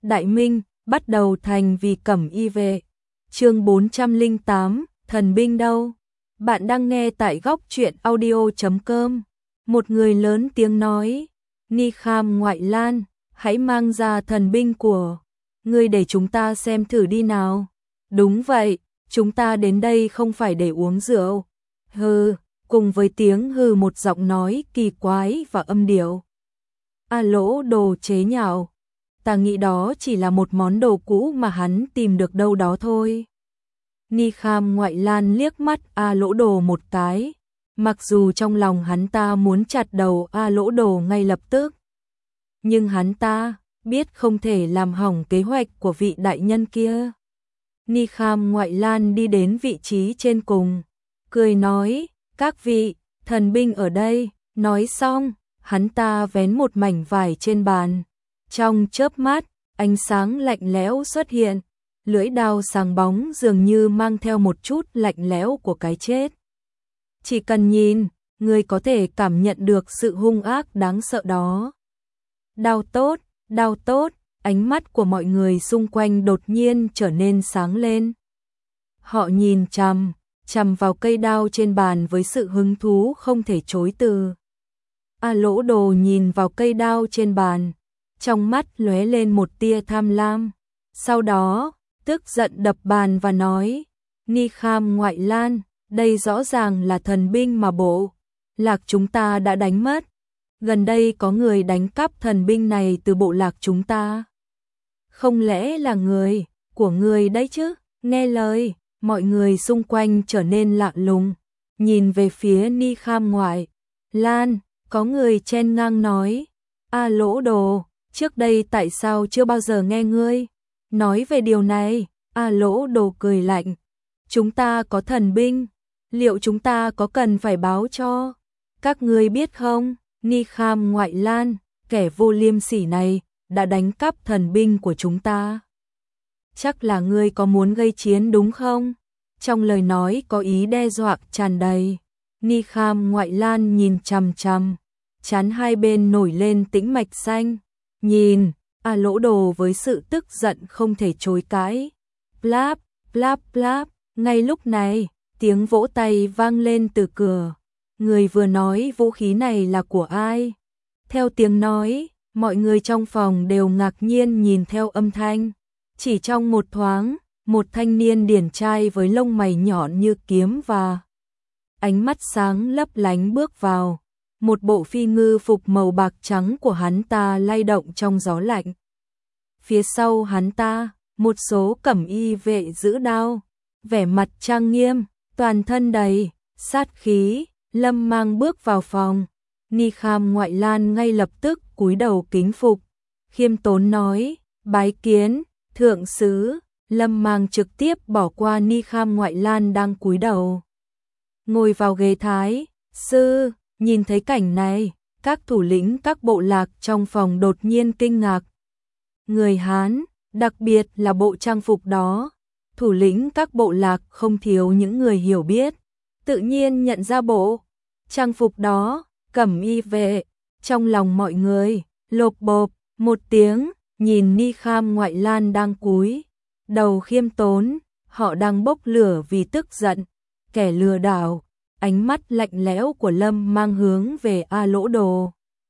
Đại Minh, bắt đầu thành vì cẩm y vệ. Chương 408, thần binh đâu? Bạn đang nghe tại góc truyện audio.com. Một người lớn tiếng nói, Ni Kham Ngoại Lan, hãy mang ra thần binh của ngươi để chúng ta xem thử đi nào. Đúng vậy, chúng ta đến đây không phải để uống rượu. Hừ, cùng với tiếng hừ một giọng nói kỳ quái và âm điệu. A Lỗ Đồ chế nhạo, ta nghĩ đó chỉ là một món đồ cũ mà hắn tìm được đâu đó thôi. Ni Kham Ngoại Lan liếc mắt A Lỗ Đồ một cái, mặc dù trong lòng hắn ta muốn chặt đầu A Lỗ Đồ ngay lập tức. Nhưng hắn ta biết không thể làm hỏng kế hoạch của vị đại nhân kia. Ni Kham Ngoại Lan đi đến vị trí trên cùng, cười nói, các vị, thần binh ở đây. Nói xong, hắn ta vén một mảnh vải trên bàn. Trong chớp mắt, ánh sáng lạnh lẽo xuất hiện, lưỡi đao sáng bóng dường như mang theo một chút lạnh lẽo của cái chết. Chỉ cần nhìn, người có thể cảm nhận được sự hung ác đáng sợ đó. Đao tốt, ánh mắt của mọi người xung quanh đột nhiên trở nên sáng lên. Họ nhìn chằm vào cây đao trên bàn với sự hứng thú không thể chối từ. A Lỗ Đồ nhìn vào cây đao trên bàn, trong mắt lóe lên một tia tham lam. Sau đó, tức giận đập bàn và nói, Ni Kham Ngoại Lan, đây rõ ràng là thần binh mà bộ lạc chúng ta đã đánh mất. Gần đây có người đánh cắp thần binh này từ bộ lạc chúng ta. Không lẽ là người của người đấy chứ? Nghe lời, mọi người xung quanh trở nên lạ lùng, nhìn về phía Ni Kham Ngoại Lan, có người chen ngang nói, A Lỗ Đồ, trước đây tại sao chưa bao giờ nghe ngươi nói về điều này? A Lỗ Đồ cười lạnh, chúng ta có thần binh, liệu chúng ta có cần phải báo cho các ngươi biết không? Ni Kham Ngoại Lan, kẻ vô liêm sỉ này đã đánh cắp thần binh của chúng ta. Chắc là ngươi có muốn gây chiến đúng không? Trong lời nói có ý đe dọa tràn đầy. Ni Kham Ngoại Lan nhìn chằm chằm, trán hai bên nổi lên tĩnh mạch xanh. Nhìn A Lỗ Đồ với sự tức giận không thể chối cãi. Pláp, pláp, pláp. Ngay lúc này, tiếng vỗ tay vang lên từ cửa. Người vừa nói vũ khí này là của ai? Theo tiếng nói, mọi người trong phòng đều ngạc nhiên nhìn theo âm thanh. Chỉ trong một thoáng, một thanh niên điển trai với lông mày nhọn như kiếm và ánh mắt sáng lấp lánh bước vào. Một bộ phi ngư phục màu bạc trắng của hắn ta lay động trong gió lạnh. Phía sau hắn ta, một số cẩm y vệ giữ đao, vẻ mặt trang nghiêm, toàn thân đầy sát khí. Lâm Mang bước vào phòng, Ni Kham Ngoại Lan ngay lập tức cúi đầu kính phục, khiêm tốn nói, bái kiến, thượng sứ. Lâm Mang trực tiếp bỏ qua Ni Kham Ngoại Lan đang cúi đầu, ngồi vào ghế thái sư. Nhìn thấy cảnh này, các thủ lĩnh các bộ lạc trong phòng đột nhiên kinh ngạc. Người Hán, đặc biệt là bộ trang phục đó, thủ lĩnh các bộ lạc không thiếu những người hiểu biết, tự nhiên nhận ra bộ trang phục đó, cẩm y vệ. Trong lòng mọi người lộp bộp một tiếng, nhìn Ni Kham Ngoại Lan đang cúi đầu khiêm tốn, họ đang bốc lửa vì tức giận. Kẻ lừa đảo. Ánh mắt lạnh lẽo của Lâm Mang hướng về A Lỗ Đồ,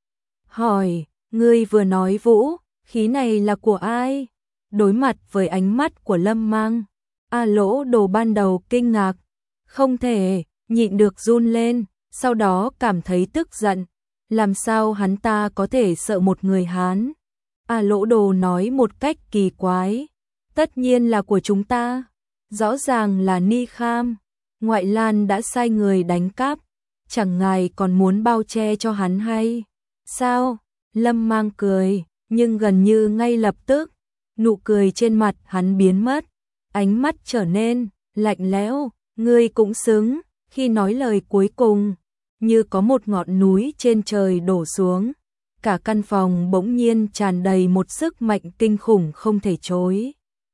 hỏi, ngươi vừa nói vũ khí này là của ai? Đối mặt với ánh mắt của Lâm Mang, A Lỗ Đồ ban đầu kinh ngạc, không thể nhịn được run lên, sau đó cảm thấy tức giận. Làm sao hắn ta có thể sợ một người Hán? A Lỗ Đồ nói một cách kỳ quái, tất nhiên là của chúng ta. Rõ ràng là Ni Kham Ngoại Lan đã sai người đánh cắp, chẳng ngài còn muốn bao che cho hắn hay sao? Lâm Mang cười, nhưng gần như ngay lập tức, nụ cười trên mặt hắn biến mất, ánh mắt trở nên lạnh lẽo. Ngươi cũng xứng. Khi nói lời cuối cùng, như có một ngọn núi trên trời đổ xuống, cả căn phòng bỗng nhiên tràn đầy một sức mạnh kinh khủng không thể chối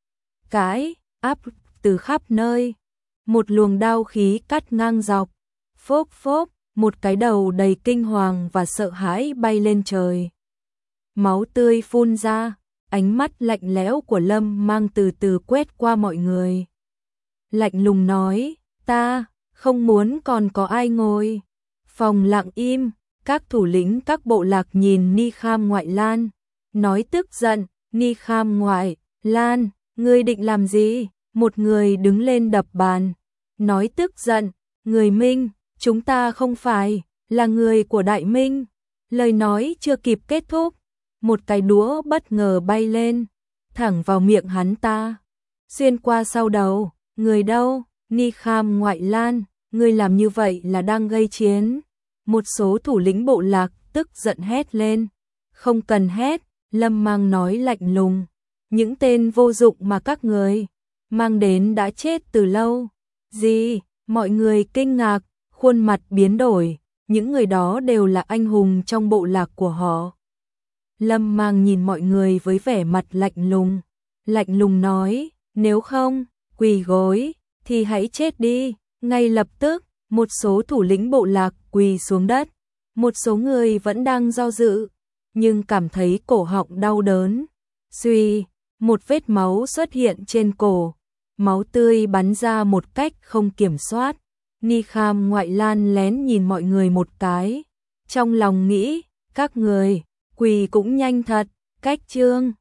cãi, áp từ khắp nơi. Một luồng đao khí cắt ngang dọc, phốc phốc, một cái đầu đầy kinh hoàng và sợ hãi bay lên trời. Máu tươi phun ra, ánh mắt lạnh lẽo của Lâm Mang từ từ quét qua mọi người. Lạnh lùng nói, ta không muốn còn có ai ngồi. Phòng lặng im, các thủ lĩnh các bộ lạc nhìn Ni Kham Ngoại Lan, nói tức giận, Ni Kham Ngoại Lan, ngươi định làm gì? Một người đứng lên đập bàn, nói tức giận, người Minh, chúng ta không phải là người của Đại Minh. Lời nói chưa kịp kết thúc, một cái đũa bất ngờ bay lên, thẳng vào miệng hắn ta, xuyên qua sau đầu. Người đâu? Ni Kham Ngoại Lan, ngươi làm như vậy là đang gây chiến. Một số thủ lĩnh bộ lạc tức giận hét lên. Không cần hét, Lâm Mang nói lạnh lùng. Những tên vô dụng mà các người mang đến đã chết từ lâu. Gì? Mọi người kinh ngạc, khuôn mặt biến đổi. Những người đó đều là anh hùng trong bộ lạc của họ. Lâm Mang nhìn mọi người với vẻ mặt lạnh lùng nói, nếu không quỳ gối thì hãy chết đi. Ngay lập tức, một số thủ lĩnh bộ lạc quỳ xuống đất. Một số người vẫn đang do dự, nhưng cảm thấy cổ họng đau đớn. Suy, một vết máu xuất hiện trên cổ, máu tươi bắn ra một cách không kiểm soát. Ni Kham Ngoại Lan lén nhìn mọi người một cái, trong lòng nghĩ, các người quỳ cũng nhanh thật. Cách chương